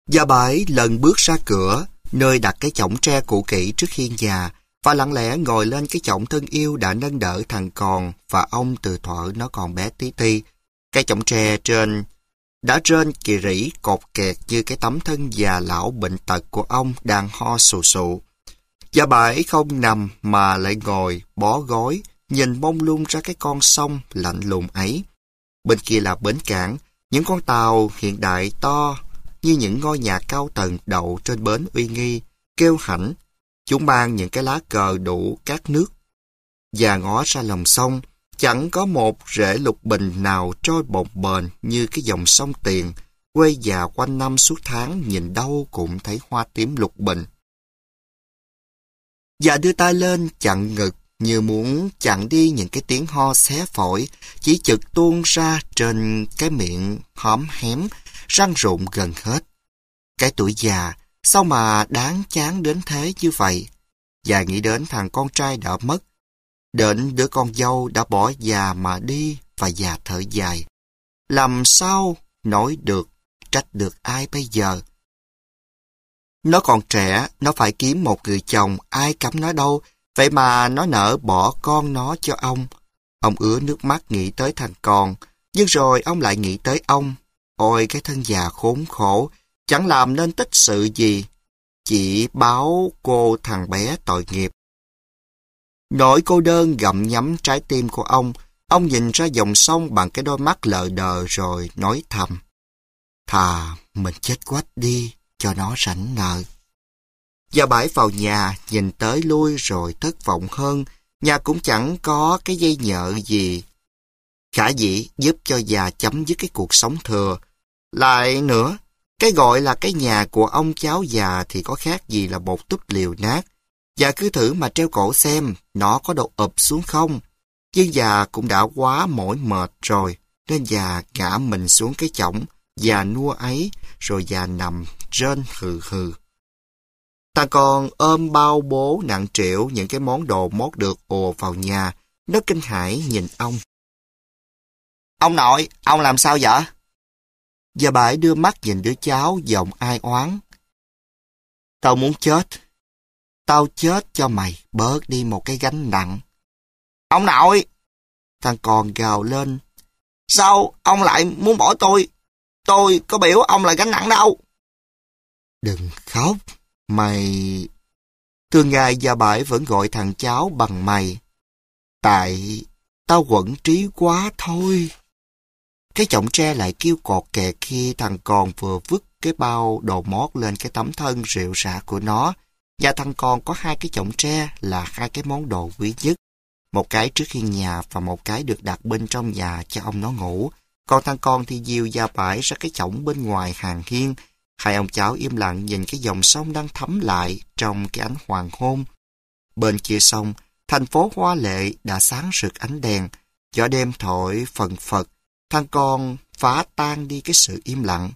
Gia Bái lần bước ra cửa, nơi đặt cái chõng tre cũ kỹ trước hiên nhà, và lặng lẽ ngồi lên cái chõng thân yêu đã nâng đỡ thằng con và ông từ thuở nó còn bé tí ti. Cái chõng tre đã trên kì rỉ cột kẹt như cái tấm thân già lão bệnh tật của ông đang ho sù sụ. Gia Bái không nằm mà lại ngồi, bó gối, nhìn mông lung ra cái con sông lạnh lùng ấy. Bên kia là bến cảng, những con tàu hiện đại to như những ngôi nhà cao tầng đậu trên bến uy nghi, kêu hãnh. Chúng mang những cái lá cờ đủ các nước. Và ngó ra lòng sông, chẳng có một rễ lục bình nào trôi bồng bềnh như cái dòng sông Tiền, quê già quanh năm suốt tháng nhìn đâu cũng thấy hoa tím lục bình. Và đưa tay lên chặn ngực như muốn chặn đi những cái tiếng ho xé phổi, chỉ chực tuôn ra trên cái miệng hóm hém, răng rụng gần hết. Cái tuổi già, sao mà đáng chán đến thế như vậy? Và nghĩ đến thằng con trai đã mất, đến đứa con dâu đã bỏ già mà đi và già thở dài. Làm sao nói được, trách được ai bây giờ? Nó còn trẻ, nó phải kiếm một người chồng, ai cấm nó đâu, vậy mà nó nỡ bỏ con nó cho ông. Ông ứa nước mắt nghĩ tới thằng con, nhưng rồi ông lại nghĩ tới ông. Ôi cái thân già khốn khổ, chẳng làm nên tích sự gì, chỉ báo cô thằng bé tội nghiệp. Nỗi cô đơn gặm nhấm trái tim của ông nhìn ra dòng sông bằng cái đôi mắt lờ đờ rồi nói thầm. Thà mình chết quách đi, cho nó rảnh nợ. Gia Bái vào nhà, nhìn tới lui rồi thất vọng hơn, nhà cũng chẳng có cái dây nhợ gì khả dĩ giúp cho già chấm dứt cái cuộc sống thừa. Lại nữa, cái gọi là cái nhà của ông cháu già thì có khác gì là một túp liều nát. Già cứ thử mà treo cổ xem, nó có đổ ụp xuống không. Nhưng già cũng đã quá mỏi mệt rồi, nên già ngã mình xuống cái chõng, già nua ấy, rồi già nằm rên hừ hừ. Thằng con ôm bao bố nặng trĩu những cái món đồ mót được ùa vào nhà, nó kinh hãi nhìn ông. Ông nội, ông làm sao vậy? Gia Bái đưa mắt nhìn đứa cháu giọng ai oán. Tao muốn chết. Tao chết cho mày bớt đi một cái gánh nặng. Ông nội! Thằng con gào lên. Sao ông lại muốn bỏ tôi? Tôi có biểu ông là gánh nặng đâu. Đừng khóc. Mày... Thường ngày Gia Bái vẫn gọi thằng cháu bằng mày. Tại tao quẫn trí quá thôi. Cái chõng tre lại kêu cọt kẹt khi thằng con vừa vứt cái bao đồ mót lên cái tấm thân rệu rã của nó. Và thằng con có hai cái chõng tre là hai cái món đồ quý nhất. Một cái trước hiên nhà và một cái được đặt bên trong nhà cho ông nó ngủ. Còn thằng con thì dìu Gia Bái ra cái chõng bên ngoài hàng hiên. Hai ông cháu im lặng nhìn cái dòng sông đang thấm lại trong cái ánh hoàng hôn. Bên kia sông, thành phố hoa lệ đã sáng rực ánh đèn. Gió đêm thổi phần phật. Thằng con phá tan đi cái sự im lặng.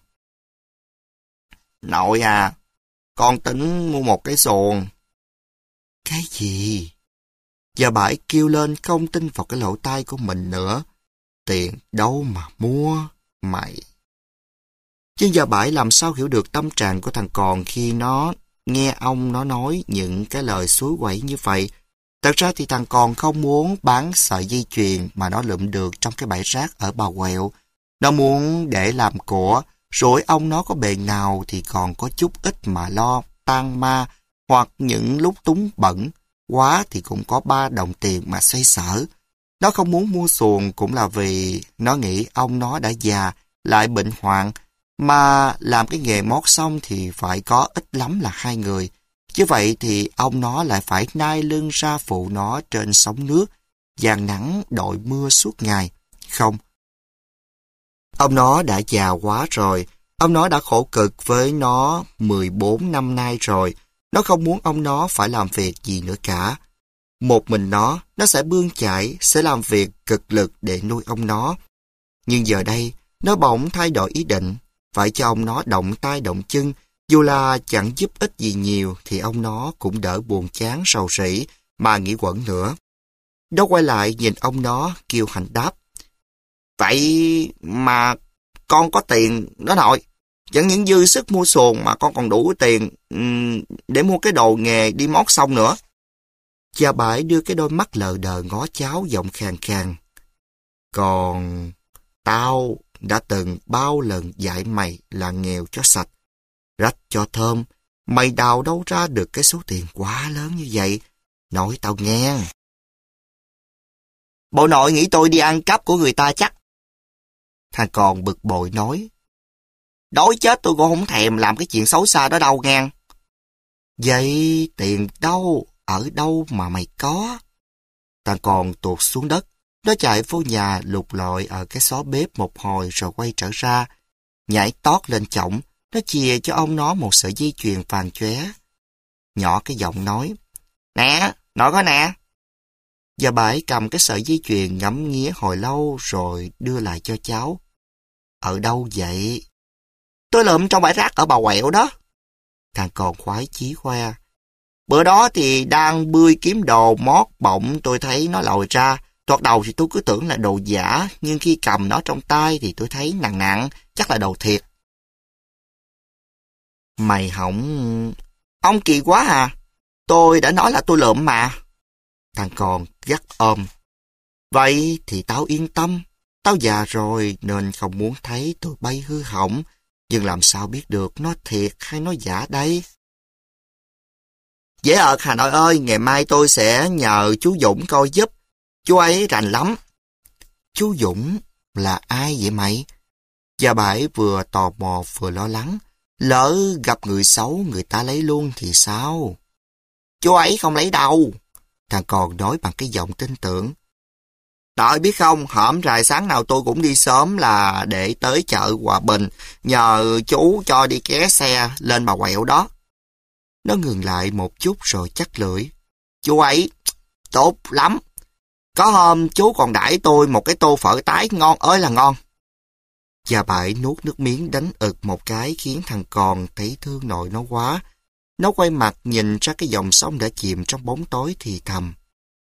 Nội à, con tính mua một cái xuồng. Cái gì? Gia Bái kêu lên không tin vào cái lỗ tai của mình nữa. Tiền đâu mà mua, mày. Chứ Gia Bái làm sao hiểu được tâm trạng của thằng con khi nó nghe ông nó nói những cái lời suối quẩy như vậy. Thật ra thì thằng con không muốn bán sợi dây chuyền mà nó lượm được trong cái bãi rác ở Bà Quẹo. Nó muốn để làm của, rồi ông nó có bề nào thì còn có chút ít mà lo tan ma, hoặc những lúc túng bẩn quá thì cũng có 3 đồng tiền mà xoay sở. Nó không muốn mua xuồng cũng là vì nó nghĩ ông nó đã già, lại bệnh hoạn, mà làm cái nghề mót xong thì phải có ít lắm là 2 người. Chứ vậy thì ông nó lại phải nai lưng ra phụ nó trên sóng nước, dàn nắng đội mưa suốt ngày. Không. Ông nó đã già quá rồi. Ông nó đã khổ cực với nó 14 năm nay rồi. Nó không muốn ông nó phải làm việc gì nữa cả. Một mình nó sẽ bươn chải, sẽ làm việc cực lực để nuôi ông nó. Nhưng giờ đây, nó bỗng thay đổi ý định, phải cho ông nó động tay động chân. Dù là chẳng giúp ích gì nhiều thì ông nó cũng đỡ buồn chán rầu rĩ mà nghĩ quẩn nữa. Nó quay lại nhìn ông nó kêu Hạnh đáp. Vậy mà con có tiền đó nội. Chẳng những dư sức mua xuồng mà con còn đủ tiền để mua cái đồ nghề đi mót sông nữa. Cha Bãi đưa cái đôi mắt lờ đờ ngó cháu giọng khàn khàn. Còn tao đã từng bao lần dạy mày là nghèo cho sạch, rách cho thơm. Mày đào đâu ra được cái số tiền quá lớn như vậy? Nói tao nghe. Bộ nội nghĩ tôi đi ăn cắp của người ta chắc. Thằng con bực bội nói. Đói chết tôi cũng không thèm làm cái chuyện xấu xa đó đâu nghe. Vậy tiền đâu? Ở đâu mà mày có? Thằng con tuột xuống đất. Nó chạy vô nhà lục lọi ở cái xó bếp một hồi rồi quay trở ra. Nhảy tót lên chõng. Nó chìa cho ông nó một sợi dây chuyền vàng chóe. Nhỏ cái giọng nói. Nè, nội có nè. Và Bãi cầm cái sợi dây chuyền ngắm nghía hồi lâu rồi đưa lại cho cháu. Ở đâu vậy? Tôi lượm trong bãi rác ở Bà Quẹo đó. Thằng con khoái chí khoe. Bữa đó thì đang bươi kiếm đồ mót bỗng tôi thấy nó lòi ra. Thoạt đầu thì tôi cứ tưởng là đồ giả, nhưng khi cầm nó trong tay thì tôi thấy nặng nặng, chắc là đồ thiệt. Mày hỏng... Ông kỳ quá à? Tôi đã nói là tôi lượm mà. Thằng con gắt ôm. Vậy thì tao yên tâm. Tao già rồi nên không muốn thấy tụi bay hư hỏng. Nhưng làm sao biết được nó thiệt hay nó giả đây? Dễ ợt Hà Nội ơi, ngày mai tôi sẽ nhờ chú Dũng coi giúp. Chú ấy rành lắm. Chú Dũng là ai vậy mày? Gia Bãi vừa tò mò vừa lo lắng. Lỡ gặp người xấu người ta lấy luôn thì sao? Chú ấy không lấy đâu. Thằng con nói bằng cái giọng tin tưởng. Đợi biết không, hổm rày sáng nào tôi cũng đi sớm là để tới chợ Hòa Bình, nhờ chú cho đi ké xe lên Bà Quẹo đó. Nó ngừng lại một chút rồi chắc lưỡi. Chú ấy tốt lắm. Có hôm chú còn đãi tôi một cái tô phở tái ngon ơi là ngon. Gia Bãi nuốt nước miếng đánh ực một cái khiến thằng con thấy thương nội nó quá. Nó quay mặt nhìn ra cái dòng sông đã chìm trong bóng tối thì thầm.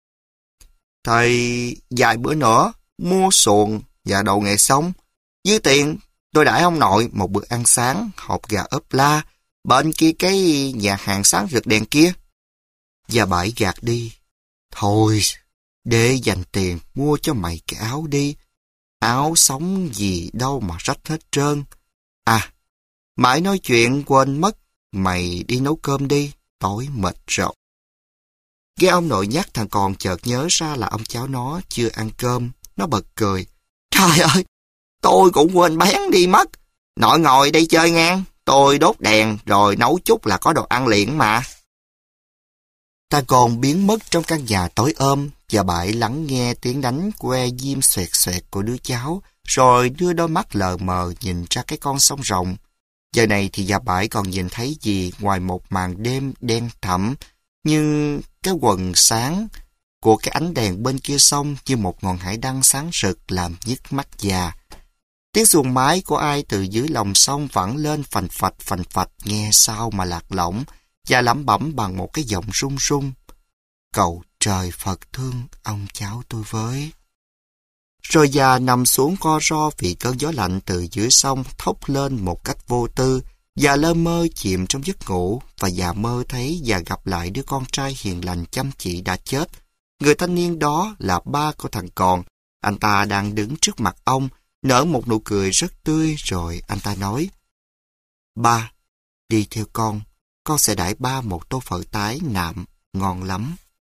Thầy vài bữa nữa mua xuồng và đồ nghề xong. Dư tiền tôi đãi ông nội một bữa ăn sáng, hộp gà ốp la, bên kia cái nhà hàng sáng rực đèn kia. Gia Bãi gạt đi. Thôi, để dành tiền mua cho mày cái áo đi. Áo sống gì đâu mà rách hết trơn. À, mãi nói chuyện quên mất. Mày đi nấu cơm đi, tối mệt rồi. Nghe ông nội nhắc thằng con chợt nhớ ra là ông cháu nó chưa ăn cơm. Nó bật cười. Trời ơi, tôi cũng quên bén đi mất. Nội ngồi đây chơi ngang. Tôi đốt đèn rồi nấu chút là có đồ ăn liền mà. Thằng con biến mất trong căn nhà tối ôm. Và Bãi lắng nghe tiếng đánh que diêm xoẹt xoẹt của đứa cháu. Rồi đưa đôi mắt lờ mờ nhìn ra cái con sông rộng. Giờ này thì Gia Bãi còn nhìn thấy gì ngoài một màn đêm đen thẳm, nhưng cái quầng sáng của cái ánh đèn bên kia sông như một ngọn hải đăng sáng rực làm nhức mắt già. Tiếng xuồng mái của ai từ dưới lòng sông vẳng lên phành phạch nghe sao mà lạc lõng và lẩm bẩm bằng một cái giọng run run. Cầu trời Phật thương ông cháu tôi với. Rồi già nằm xuống co ro vì cơn gió lạnh từ dưới sông thốc lên một cách vô tư. Già lơ mơ chìm trong giấc ngủ và già mơ thấy và gặp lại đứa con trai hiền lành chăm chỉ đã chết. Người thanh niên đó là ba của thằng con. Anh ta đang đứng trước mặt ông, nở một nụ cười rất tươi rồi anh ta nói. Ba, đi theo con sẽ đãi ba một tô phở tái nạm, ngon lắm.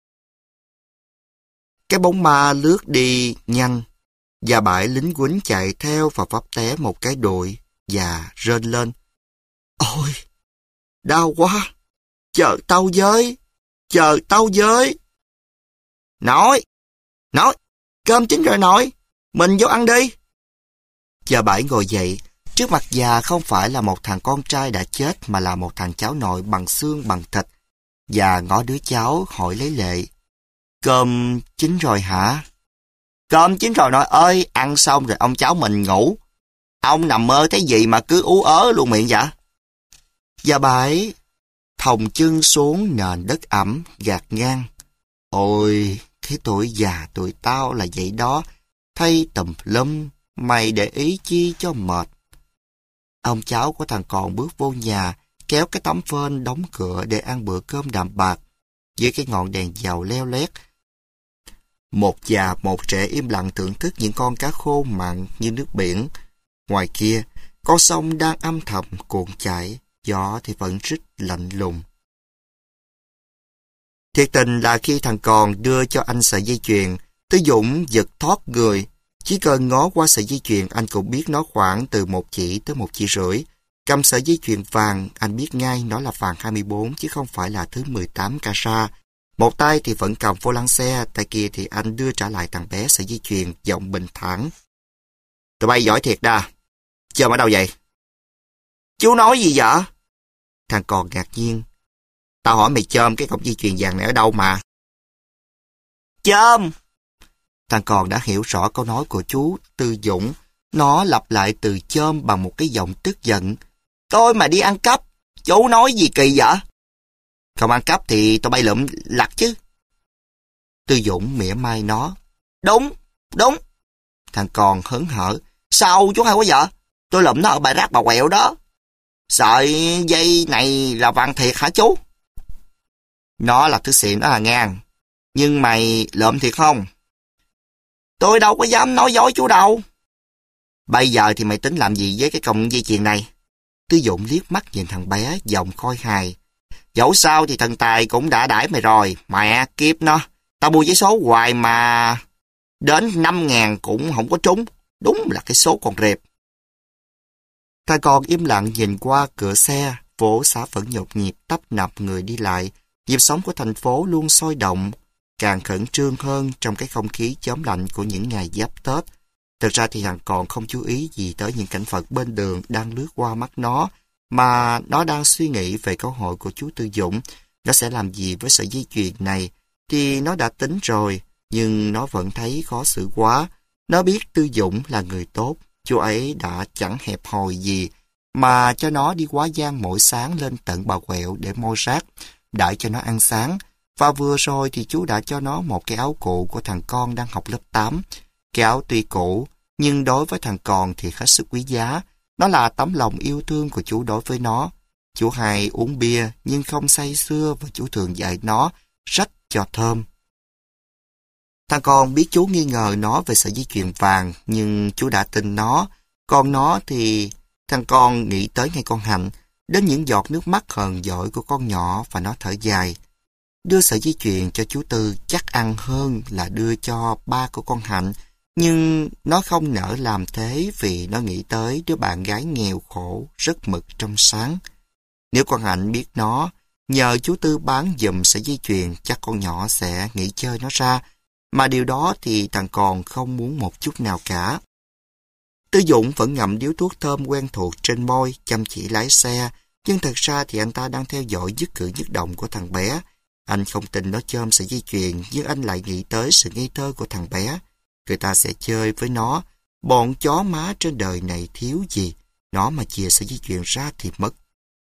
Cái bóng ma lướt đi nhanh. Gia Bãi lính quýnh chạy theo và vấp té một cái đùi và rên lên. Ôi, đau quá, chờ tao với. Nội, cơm chín rồi nội, mình vô ăn đi. Gia Bãi ngồi dậy, trước mặt già không phải là một thằng con trai đã chết mà là một thằng cháu nội bằng xương bằng thịt. Già ngó đứa cháu hỏi lấy lệ. Cơm chín rồi hả? Cơm chín rồi nội ơi, ăn xong rồi ông cháu mình ngủ. Ông nằm mơ thấy gì mà cứ ú ớ luôn miệng vậy? Gia Bãi thòng chân xuống nền đất ẩm, gạt ngang. Ôi, cái tuổi già tụi tao là vậy đó, thay tùm lum, mày để ý chi cho mệt. Ông cháu của thằng Còn bước vô nhà, kéo cái tấm phên đóng cửa để ăn bữa cơm đạm bạc. Dưới cái ngọn đèn dầu leo lét, một già một trẻ im lặng thưởng thức những con cá khô mặn như nước biển. Ngoài kia, con sông đang âm thầm cuộn chảy, gió thì vẫn rít lạnh lùng. Thiệt tình là khi thằng Còn đưa cho anh sợi dây chuyền, Tư Dũng giật thoát người. Chỉ cần ngó qua sợi dây chuyền, anh cũng biết nó khoảng từ 1 chỉ tới 1,5 chỉ. Cầm sợi dây chuyền vàng, anh biết ngay nó là vàng 24 chứ không phải là thứ 18 carat. Một tay thì vẫn cầm vô lăng xe, tay kia thì anh đưa trả lại thằng bé sợi dây chuyền, giọng bình thản. Tụi bay giỏi thiệt đa. Chôm ở đâu vậy? Chú nói gì vậy? Thằng Còn ngạc nhiên. Tao hỏi mày chôm cái cọng dây chuyền vàng này ở đâu mà? Chôm! Thằng Còn đã hiểu rõ câu nói của chú Tư Dũng. Nó lặp lại từ chôm bằng một cái giọng tức giận. Tôi mà đi ăn cắp, chú nói gì kỳ vậy? Không ăn cắp thì tao bay lượm lặt chứ. Tư Dũng mỉa mai nó. Đúng, đúng. Thằng Còn hớn hở. Sao chú hay quá vậy? Tôi lượm nó ở bãi rác Bà Quẹo đó. Sợi dây này là vàng thiệt hả chú? Nó là thứ xịn đó là ngang. Nhưng mày lượm thiệt không? Tôi đâu có dám nói dối chú đâu. Bây giờ thì mày tính làm gì với cái cọng dây chuyền này? Tư Dũng liếc mắt nhìn thằng bé, giọng khôi hài. Dẫu sao thì thần tài cũng đã đãi mày rồi. Mẹ kiếp nó. Tao mua giấy số hoài mà đến 5.000 cũng không có trúng. Đúng là cái số con rệp. Thằng Còn im lặng nhìn qua cửa xe. Phố xá vẫn nhộn nhịp, tấp nập người đi lại. Nhịp sống của thành phố luôn sôi động, càng khẩn trương hơn trong cái không khí chớm lạnh của những ngày giáp Tết. Thực ra thì thằng Còn không chú ý gì tới những cảnh vật bên đường đang lướt qua mắt nó, mà nó đang suy nghĩ về câu hỏi của chú Tư Dũng. Nó sẽ làm gì với sợi dây chuyền này thì nó đã tính rồi, nhưng nó vẫn thấy khó xử quá. Nó biết Tư Dũng là người tốt, chú ấy đã chẳng hẹp hòi gì mà cho nó đi quá giang mỗi sáng lên tận Bà Quẹo để moi rác, đãi cho nó ăn sáng. Và vừa rồi thì chú đã cho nó một cái áo cũ của thằng con đang học lớp 8. Cái áo tuy cũ, nhưng đối với thằng Còn thì hết sức quý giá. Nó là tấm lòng yêu thương của chú đối với nó. Chú hay uống bia nhưng không say sưa, và chú thường dạy nó rách cho thơm. Thằng Con biết chú nghi ngờ nó về sợi dây chuyền vàng, nhưng chú đã tin nó. Còn nó thì thằng Con nghĩ tới ngay con Hạnh, đến những giọt nước mắt hờn dỗi của con nhỏ, và nó thở dài. Đưa sợi dây chuyền cho chú Tư chắc ăn hơn là đưa cho ba của con Hạnh, nhưng nó không nỡ làm thế vì nó nghĩ tới đứa bạn gái nghèo khổ, rất mực trong sáng. Nếu con Hạnh biết nó nhờ chú Tư bán giùm sợi dây chuyền, chắc con nhỏ sẽ nghỉ chơi nó ra, mà điều đó thì thằng Còn không muốn một chút nào cả. Tư Dũng vẫn ngậm điếu thuốc thơm quen thuộc trên môi, chăm chỉ lái xe, nhưng thật ra thì anh ta đang theo dõi nhất cử nhất động của thằng bé. Anh không tin nó chôm sợi dây chuyền, nhưng anh lại nghĩ tới sự ngây thơ của thằng bé. Người ta sẽ chơi với nó, bọn chó má trên đời này thiếu gì, nó mà chìa sợi dây chuyền ra thì mất.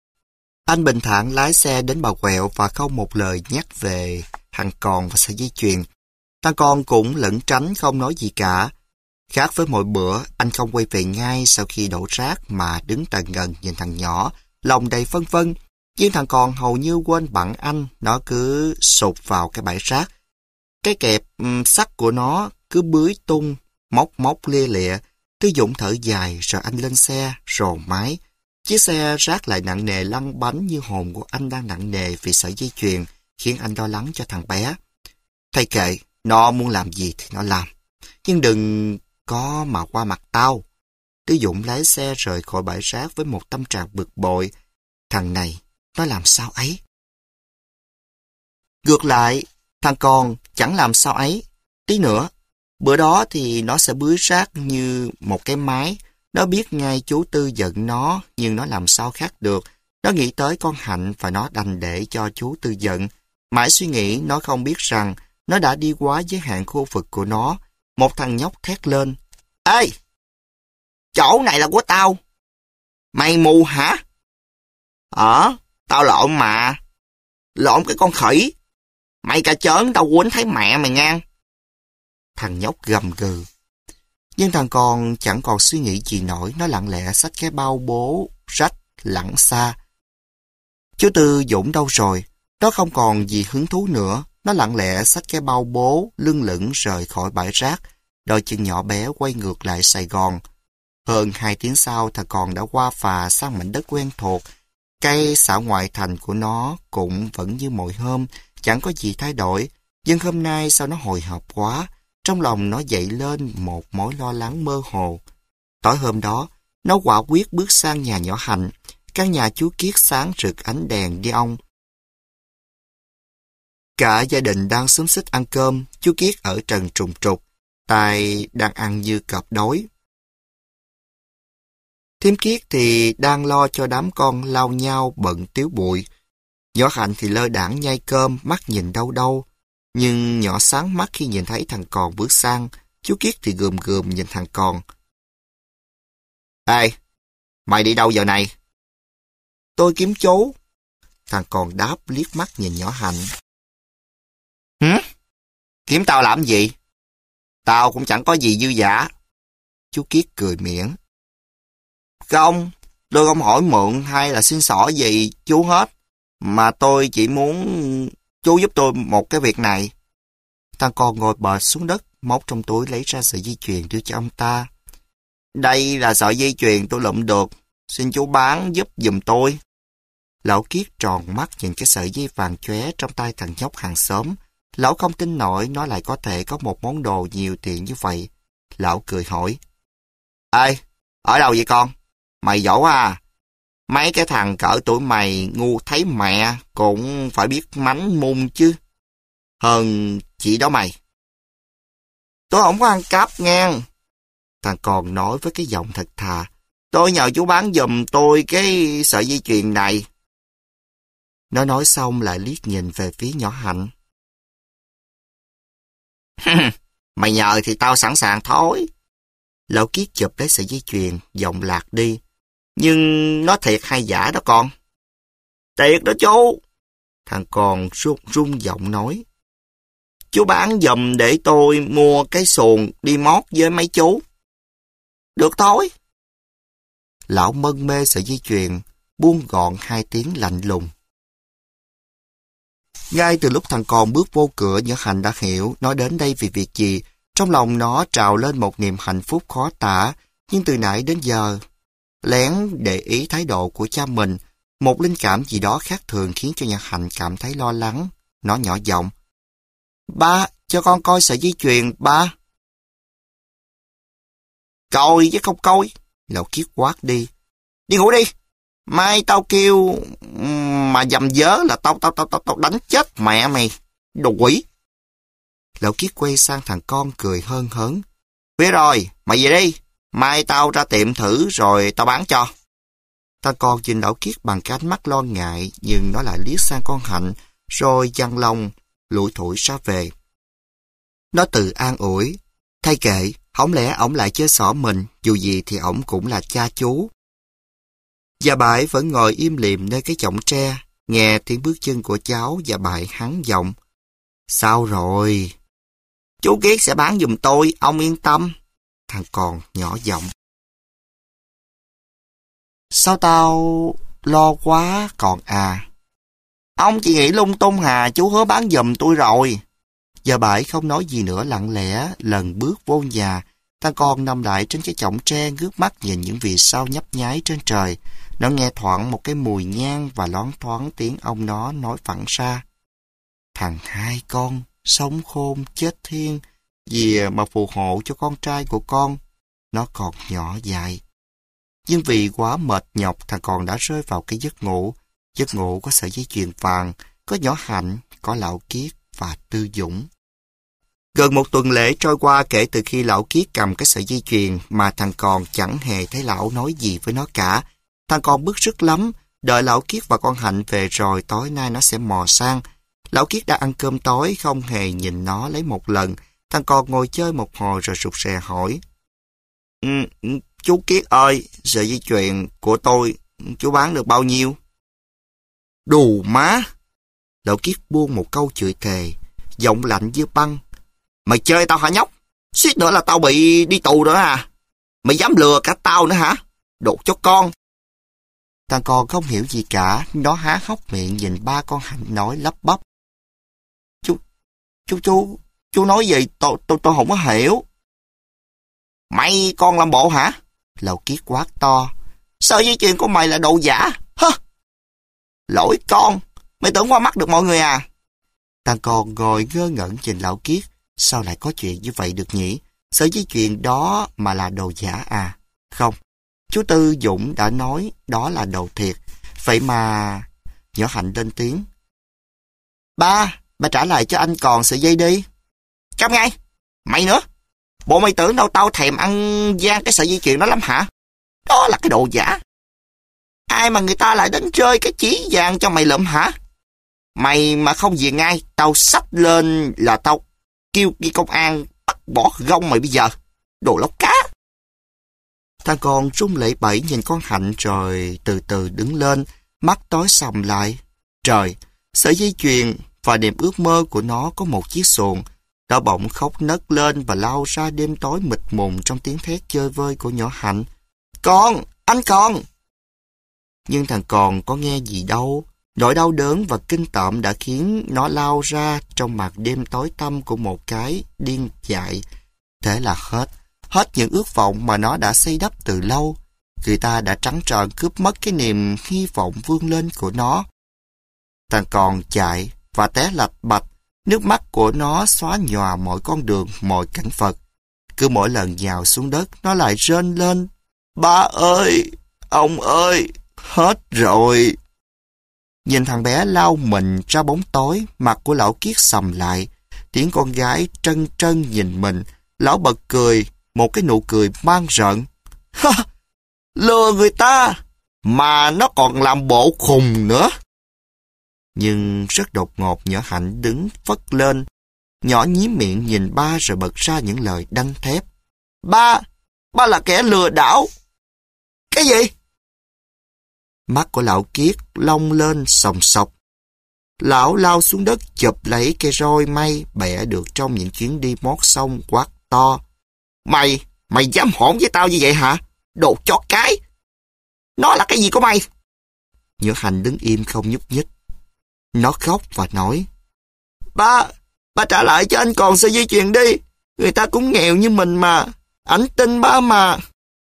Anh bình thản lái xe đến Bà Quẹo và không một lời nhắc về thằng Còn và sợi dây chuyền. Thằng Con cũng lẩn tránh không nói gì cả. Khác với mọi bữa, anh không quay về ngay sau khi đổ rác mà đứng tần ngần nhìn thằng nhỏ, lòng đầy phân vân. Nhưng thằng Con hầu như quên bẵng anh, nó cứ sụt vào cái bãi rác. Cái kẹp sắt của nó cứ bưới tung, móc lia lịa. Tư Dũng thở dài rồi anh lên xe, rồ máy. Chiếc xe rác lại nặng nề lăn bánh như hồn của anh đang nặng nề vì sợi dây chuyền, khiến anh lo lắng cho thằng bé. Thầy kệ, nó muốn làm gì thì nó làm, nhưng đừng có mà qua mặt tao. Tư Dũng lái xe rời khỏi bãi rác với một tâm trạng bực bội. Thằng này, nó làm sao ấy? Ngược lại, thằng Con chẳng làm sao ấy. Tí nữa, bữa đó thì nó sẽ bưới rác như một cái máy. Nó biết ngay chú Tư giận nó, nhưng nó làm sao khác được. Nó nghĩ tới con Hạnh và nó đành để cho chú Tư giận. Mãi suy nghĩ, nó không biết rằng nó đã đi quá giới hạn khu vực của nó. Một thằng nhóc thét lên. Ê! Chỗ này là của tao! Mày mù hả? Tao lộn mà. Lộn cái con khỉ. Mày cả chớn tao quýnh thấy mẹ mày ngang. Thằng nhóc gầm gừ. Nhưng thằng con chẳng còn suy nghĩ gì nổi, nó lặng lẽ xách cái bao bố rách lẳng xa. Chú Tư Dũng đâu rồi? Nó không còn gì hứng thú nữa. Nó lặng lẽ xách cái bao bố lưng lửng rời khỏi bãi rác, đôi chân nhỏ bé quay ngược lại Sài Gòn. Hơn 2 tiếng sau, thằng con đã qua phà sang mảnh đất quen thuộc. Cái xã ngoại thành của nó cũng vẫn như mọi hôm, chẳng có gì thay đổi. Nhưng hôm nay sao nó hồi hộp quá, trong lòng nó dậy lên một mối lo lắng mơ hồ. Tối hôm đó, nó quả quyết bước sang nhà nhỏ Hạnh. Căn nhà chú Kiết sáng rực ánh đèn neon. Cả gia đình đang xúm xít ăn cơm, chú Kiết ở trần trùng trục, tay đang ăn như cọp đói. Thím Kiết thì đang lo cho đám con lao nhau bận tiếu bụi. Nhỏ Hạnh thì lơ đãng nhai cơm, mắt nhìn đâu đâu. Nhưng nhỏ sáng mắt khi nhìn thấy thằng con bước sang, chú Kiết thì gườm gườm nhìn thằng con. Ê, mày đi đâu giờ này? Tôi kiếm chú. Thằng con đáp liếc mắt nhìn nhỏ Hạnh. Hử? Kiếm tao làm gì? Tao cũng chẳng có gì dư dả. Chú Kiết cười miễn. Không, tôi không hỏi mượn hay là xin xỏ gì chú hết. Mà tôi chỉ muốn chú giúp tôi một cái việc này. Thằng con ngồi bệt xuống đất, móc trong túi lấy ra sợi dây chuyền đưa cho ông ta. Đây là sợi dây chuyền tôi lụm được. Xin chú bán giúp giùm tôi. Lão Kiết tròn mắt nhìn cái sợi dây vàng chóe trong tay thằng nhóc hàng xóm. Lão không tin nổi nó lại có thể có một món đồ nhiều tiền như vậy. Lão cười hỏi. Ê, ở đâu vậy con? Mày giỏi quá à? Mấy cái thằng cỡ tuổi mày ngu thấy mẹ cũng phải biết mánh mung chứ. Hơn chị đó mày. Tôi không có ăn cắp ngang. Thằng con nói với cái giọng thật thà. Tôi nhờ chú bán giùm tôi cái sợi dây chuyền này. Nó nói xong lại liếc nhìn về phía nhỏ Hạnh. Mày nhờ thì tao sẵn sàng thôi. Lão Kiết chụp lấy sợi dây chuyền, giọng lạc đi. Nhưng nó thiệt hay giả đó con? Thiệt đó chú. Thằng con run giọng nói. Chú bán giùm để tôi mua cái xuồng đi mót với mấy chú. Được thôi. Lão mân mê sợi dây chuyền, buông gọn 2 tiếng lạnh lùng. Ngay từ lúc thằng con bước vô cửa, nhỏ Hạnh đã hiểu nó đến đây vì việc gì. Trong lòng nó trào lên một niềm hạnh phúc khó tả, nhưng từ nãy đến giờ, lén để ý thái độ của cha mình, một linh cảm gì đó khác thường khiến cho nhỏ Hạnh cảm thấy lo lắng. Nó nhỏ giọng. Ba, cho con coi sợi dây chuyền, ba. Coi chứ không coi. Lão Kiết quát đi. Đi ngủ đi. Mai tao kêu mà dầm dớ là tao đánh chết mẹ mày. Đồ quỷ. Lão Kiết quay sang thằng con cười hớn hớn. Biết rồi, mày về đi. Mai tao ra tiệm thử rồi tao bán cho. Thằng con nhìn lão Kiết bằng cái ánh mắt lo ngại, nhưng nó lại liếc sang con Hạnh, rồi dằn lòng, lủi thủi ra về. Nó tự an ủi. Thay kệ, không lẽ ổng lại chơi xỏ mình, dù gì thì ổng cũng là cha chú. Gia Bãi vẫn ngồi im lìm nơi cái chõng tre, nghe tiếng bước chân của cháu. Gia Bãi hắn giọng. Sao rồi? Chú Kiết sẽ bán giùm tôi, ông yên tâm. Thằng con nhỏ giọng. Sao tao lo quá còn à? Ông chỉ nghĩ lung tung hà, chú hứa bán giùm tôi rồi. Gia Bãi không nói gì nữa, lặng lẽ lần bước vô nhà. Thằng con nằm lại trên cái chõng tre, ngước mắt nhìn những vì sao nhấp nháy trên trời. Nó nghe thoảng một cái mùi nhang và loáng thoáng tiếng ông nó nói phẳng ra. Thằng hai con, sống khôn chết thiên, vì mà phù hộ cho con trai của con. Nó còn nhỏ dại. Nhưng vì quá mệt nhọc, thằng con đã rơi vào cái giấc ngủ. Giấc ngủ có sợi dây chuyền vàng, có nhỏ Hạnh, có lão Kiết và Tư Dũng. Gần một tuần lễ trôi qua kể từ khi lão Kiết cầm cái sợi dây chuyền mà thằng con chẳng hề thấy lão nói gì với nó cả. Thằng con bức rứt lắm, đợi lão Kiết và con Hạnh về rồi tối nay nó sẽ mò sang. Lão Kiết đã ăn cơm tối, không hề nhìn nó lấy một lần. Thằng con ngồi chơi một hồi rồi rụt rè hỏi. Chú Kiết ơi, sợi dây chuyền của tôi, chú bán được bao nhiêu? Đù má! Lão Kiết buông một câu chửi thề, giọng lạnh như băng. Mày chơi tao hả nhóc? Suýt nữa là tao bị đi tù nữa à. Mày dám lừa cả tao nữa hả? Đồ chó con. Thằng con không hiểu gì cả, nó há hốc miệng nhìn ba con Hạnh nói lắp bắp. Chú nói gì? Tôi không có hiểu. Mày con làm bộ hả? Lão Kiết quát to. Sợi dây chuyền của mày là đồ giả. Hơ! Lỗi con, mày tưởng qua mắt được mọi người à? Thằng con ngồi ngơ ngẩn nhìn Lão Kiết. Sao lại có chuyện như vậy được nhỉ? Sợi dây chuyền đó mà là đồ giả à? Không, chú Tư Dũng đã nói đó là đồ thiệt. Vậy mà... Nhỏ Hạnh lên tiếng. Ba trả lại cho anh còn sợi dây đi. Câm ngay! Mày nữa! Bộ mày tưởng đâu tao thèm ăn gian cái sợi dây chuyền đó lắm hả? Đó là cái đồ giả. Ai mà người ta lại đến chơi cái chỉ vàng cho mày lượm hả? Mày mà không về ngay, tao xách lên là tao kêu đi công an bắt bỏ gông mày bây giờ. Đồ lóc cá. Thằng con run lẩy bẩy nhìn con Hạnh rồi từ từ đứng lên, mắt tối sầm lại. Trời, sợi dây chuyền và niềm ước mơ của nó có một chiếc xuồng. Nó bỗng khóc nấc lên và lao ra đêm tối mịt mùng trong tiếng thét chơi vơi của nhỏ Hạnh. Con! Anh con! Nhưng thằng con có nghe gì đâu. Nỗi đau đớn và kinh tởm đã khiến nó lao ra trong màn đêm tối tăm của một cái điên dại. Thế là hết những ước vọng mà nó đã xây đắp từ lâu. Người ta đã trắng trợn cướp mất cái niềm hy vọng vươn lên của nó. Thằng con chạy và té lạch bạch. Nước mắt của nó xóa nhòa mọi con đường, mọi cảnh vật. Cứ mỗi lần nhào xuống đất, nó lại rên lên. Ba ơi! Ông ơi! Hết rồi! Nhìn thằng bé lao mình ra bóng tối, mặt của Lão Kiết sầm lại. Tiếng con gái trân trân nhìn mình. Lão bật cười, một cái nụ cười man rợn. Ha! Lừa người ta! Mà nó còn làm bộ khùng nữa! Nhưng rất đột ngột nhỏ Hạnh đứng phất lên. Nhỏ nhí miệng nhìn ba rồi bật ra những lời đanh thép. Ba là kẻ lừa đảo. Cái gì? Mắt của Lão Kiết long lên sòng sọc. Lão lao xuống đất chụp lấy cây roi mây bẻ được trong những chuyến đi mót sông quát to. Mày dám hỗn với tao như vậy hả? Đồ chó cái! Nó là cái gì của mày? Nhỏ Hạnh đứng im không nhúc nhích. Nó khóc và nói. Ba trả lại cho anh còn sợi dây chuyền đi. Người ta cũng nghèo như mình mà. Anh tin ba mà.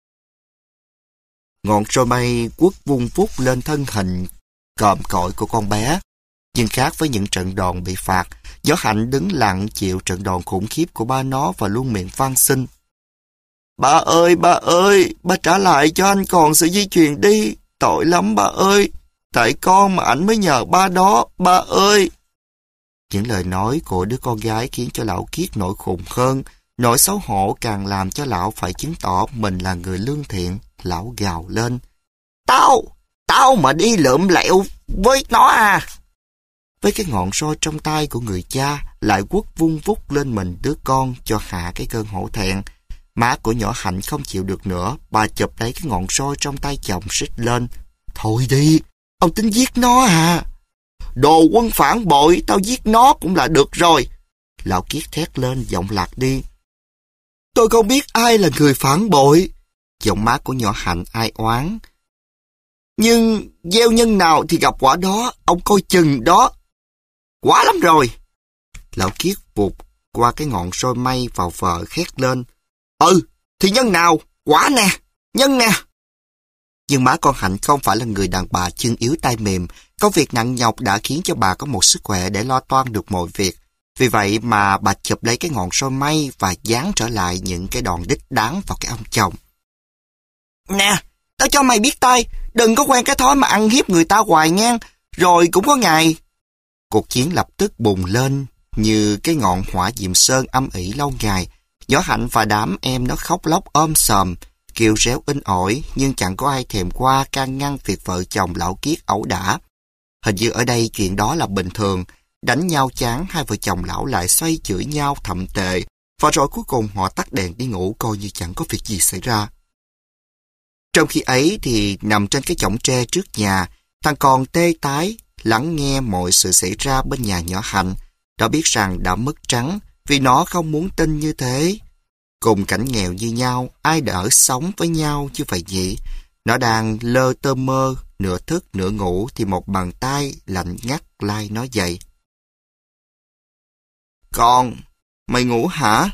Ngọn roi mây quất vung vút lên thân hình còm cõi của con bé. Nhưng khác với những trận đòn bị phạt, Nhỏ Hạnh đứng lặng chịu trận đòn khủng khiếp của ba nó và luôn miệng van xin. Ba ơi, ba trả lại cho anh còn sợi dây chuyền đi. Tội lắm ba ơi. Tại con mà ảnh mới nhờ ba đó, ba ơi. Những lời nói của đứa con gái khiến cho Lão Kiết nổi khùng hơn. Nỗi xấu hổ càng làm cho lão phải chứng tỏ mình là người lương thiện. Lão gào lên. Tao mà đi lượm lẹo với nó à? Với cái ngọn roi trong tay của người cha lại quất vung vút lên mình đứa con cho hạ cái cơn hổ thẹn. Má của nhỏ Hạnh không chịu được nữa. Bà chụp lấy cái ngọn roi trong tay chồng rít lên. Thôi đi, ông tính giết nó à? Đồ quân phản bội, tao giết nó cũng là được rồi. Lão Kiết thét lên giọng lạc đi. Tôi không biết ai là người phản bội. Giọng má của nhỏ Hạnh ai oán. Nhưng gieo nhân nào thì gặp quả đó, ông coi chừng đó. Quá lắm rồi. Lão Kiết vụt qua cái ngọn roi mây vào vợ khét lên. Thì nhân nào, quả nè, nhân nè. Nhưng má con Hạnh không phải là người đàn bà chân yếu tay mềm. Công việc nặng nhọc đã khiến cho bà có một sức khỏe để lo toan được mọi việc. Vì vậy mà bà chụp lấy cái ngọn roi mây và dán trở lại những cái đòn đích đáng vào cái ông chồng. Nè, tao cho mày biết tay, đừng có quen cái thói mà ăn hiếp người ta hoài ngang, rồi cũng có ngày. Cuộc chiến lập tức bùng lên như cái ngọn hỏa diệm sơn âm ỉ lâu ngày. Nhỏ Hạnh và đám em nó khóc lóc ôm sòm, kêu réo inh ỏi, nhưng chẳng có ai thèm qua can ngăn việc vợ chồng Lão Kiết ẩu đả. Hình như ở đây chuyện đó là bình thường. Đánh nhau chán, hai vợ chồng lão lại xoay chửi nhau thậm tệ, và rồi cuối cùng họ tắt đèn đi ngủ coi như chẳng có việc gì xảy ra. Trong khi ấy thì nằm trên cái chõng tre trước nhà, thằng con tê tái lắng nghe mọi sự xảy ra bên nhà nhỏ Hạnh. Nó biết rằng đã mất trắng vì nó không muốn tin như thế. Cùng cảnh nghèo như nhau, ai đỡ sống với nhau chứ phải nhỉ? Nó đang lơ tơ mơ, nửa thức nửa ngủ thì một bàn tay lạnh ngắt lai nó dậy. Con, mày ngủ hả?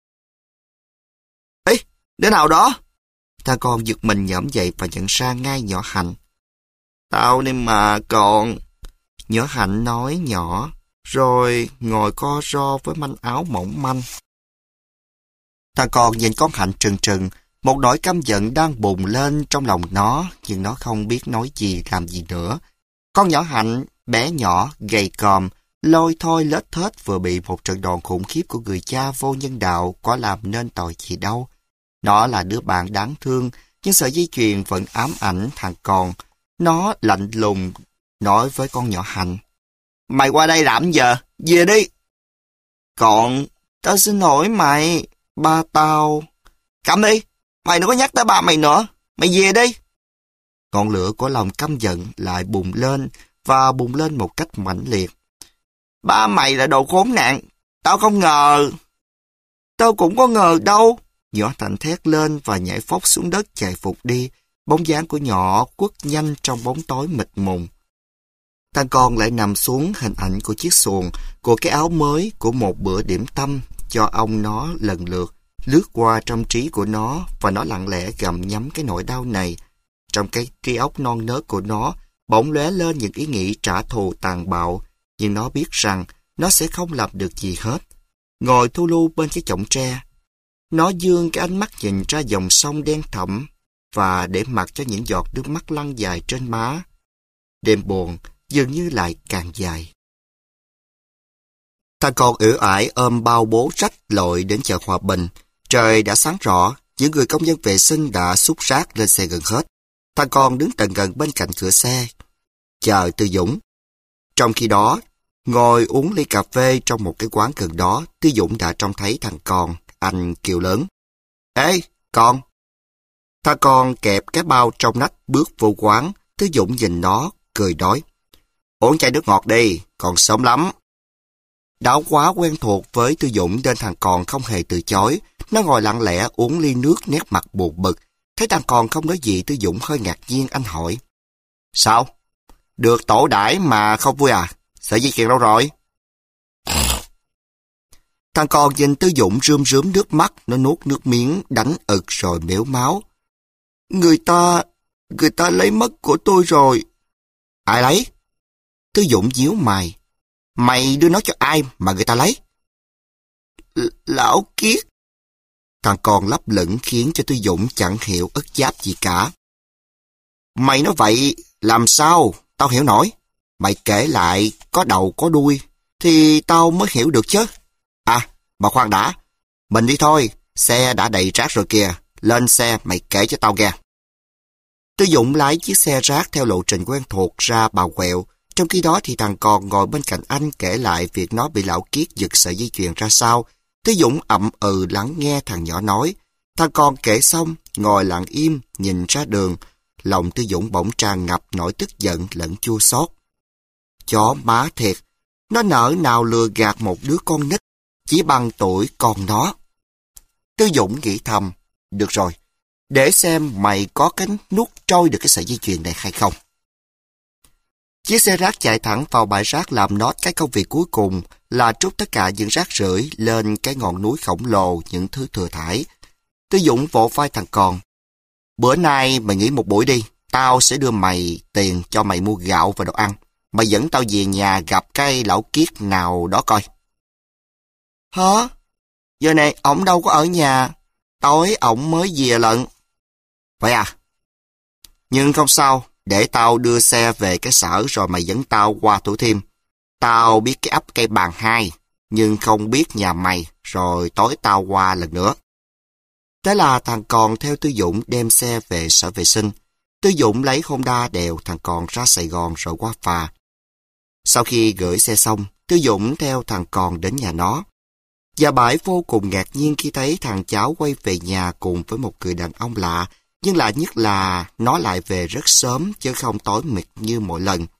Ê, đứa nào đó? Thằng con giật mình nhổm dậy và nhận ra ngay nhỏ Hạnh. Tao đây mà con. Nhỏ Hạnh nói nhỏ, rồi ngồi co ro với manh áo mỏng manh. Thằng con nhìn con Hạnh trừng trừng, một nỗi căm giận đang bùng lên trong lòng nó, nhưng nó không biết nói gì làm gì nữa. Con nhỏ Hạnh, bé nhỏ, gầy còm, lôi thôi lết thết vừa bị một trận đòn khủng khiếp của người cha vô nhân đạo có làm nên tội gì đâu. Nó là đứa bạn đáng thương, nhưng sợi dây chuyền vẫn ám ảnh thằng con. Nó lạnh lùng nói với con nhỏ Hạnh. Mày qua đây làm giờ, về đi. Con, tao xin lỗi mày, ba tao. Câm đi, mày đừng có nhắc tới ba mày nữa, mày về đi. Ngọn lửa của lòng căm giận lại bùng lên và bùng lên một cách mãnh liệt. Ba mày là đồ khốn nạn, tao không ngờ. Tao cũng có ngờ đâu. Nhỏ Thành thét lên và nhảy phóc xuống đất chạy phục đi. Bóng dáng của nhỏ quất nhanh trong bóng tối mịt mùng. Thằng con lại nằm xuống hình ảnh của chiếc xuồng, của cái áo mới, của một bữa điểm tâm cho ông nó lần lượt lướt qua trong trí của nó, và nó lặng lẽ gặm nhấm cái nỗi đau này. Trong cái trí óc non nớt của nó bỗng lóe lên những ý nghĩ trả thù tàn bạo, nhưng nó biết rằng nó sẽ không làm được gì hết. Ngồi thu lu bên cái chõng tre, nó dương cái ánh mắt nhìn ra dòng sông đen thẳm và để mặc cho những giọt nước mắt lăn dài trên má. Đêm buồn dường như lại càng dài. Thằng con uể oải ôm bao bố rách lội đến chợ Hòa Bình. Trời đã sáng rõ, những người công nhân vệ sinh đã xúc rác lên xe gần hết. Thằng con đứng tận gần bên cạnh cửa xe, chờ Tư Dũng. Trong khi đó, ngồi uống ly cà phê trong một cái quán gần đó, Tư Dũng đã trông thấy thằng con. Anh kêu lớn. Ê, con! Thằng con kẹp cái bao trong nách bước vô quán. Tư Dũng nhìn nó, cười nói. Uống chai nước ngọt đi, còn sớm lắm. Đã quá quen thuộc với Tư Dũng nên thằng con không hề từ chối. Nó ngồi lặng lẽ uống ly nước, nét mặt buồn bực. Thấy thằng con không nói gì, Tư Dũng hơi ngạc nhiên. Anh hỏi. Sao? Được tổ đãi mà không vui à? Sợi dây chuyền đâu rồi? Thằng con nhìn Tư Dũng rơm rớm nước mắt. Nó nuốt nước miếng, đánh ực rồi mếu máu. Người ta lấy mất của tôi rồi. Ai lấy? Tư Dũng díu mày. Mày đưa nó cho ai mà người ta lấy? Lão Kiết. Thằng con lấp lửng khiến cho Tư Dũng chẳng hiểu ức giáp gì cả. Mày nói vậy làm sao? Tao hiểu nổi. Mày kể lại có đầu có đuôi thì tao mới hiểu được chứ. À, mà khoan đã. Mình đi thôi, xe đã đầy rác rồi kìa. Lên xe mày kể cho tao nghe. Tư Dũng lái chiếc xe rác theo lộ trình quen thuộc ra Bà Quẹo. Trong khi đó thì thằng con ngồi bên cạnh anh kể lại việc nó bị lão Kiết giật sợi dây chuyền ra sao. Tư Dũng ậm ừ lắng nghe thằng nhỏ nói. Thằng con kể xong, ngồi lặng im, nhìn ra đường. Lòng Tư Dũng bỗng tràn ngập nỗi tức giận lẫn chua xót. Chó má thiệt, nó nỡ nào lừa gạt một đứa con nít, chỉ bằng tuổi con nó. Tư Dũng nghĩ thầm, được rồi, để xem mày có cái nuốt trôi được cái sợi dây chuyền này hay không. Chiếc xe rác chạy thẳng vào bãi rác làm nốt cái công việc cuối cùng là trút tất cả những rác rưởi lên cái ngọn núi khổng lồ những thứ thừa thải. Tư Dũng vỗ vai thằng con. Bữa nay mày nghỉ một buổi đi, tao sẽ đưa mày tiền cho mày mua gạo và đồ ăn. Mày dẫn tao về nhà gặp cái lão Kiết nào đó coi. Hả? Giờ này ổng đâu có ở nhà, tối ổng mới về lận. Vậy à? Nhưng không sao, để tao đưa xe về cái sở rồi mày dẫn tao qua Thủ Thiêm. Tao biết cái ấp Cây Bàng 2, nhưng không biết nhà mày, rồi tối tao qua lần nữa. Thế là thằng con theo Tư Dũng đem xe về sở vệ sinh. Tư Dũng lấy Honda đèo thằng con ra Sài Gòn rồi qua phà. Sau khi gửi xe xong, Tư Dũng theo thằng con đến nhà nó. Và Bãi vô cùng ngạc nhiên khi thấy thằng cháu quay về nhà cùng với một người đàn ông lạ, nhưng lạ nhất là nó lại về rất sớm chứ không tối mịt như mọi lần.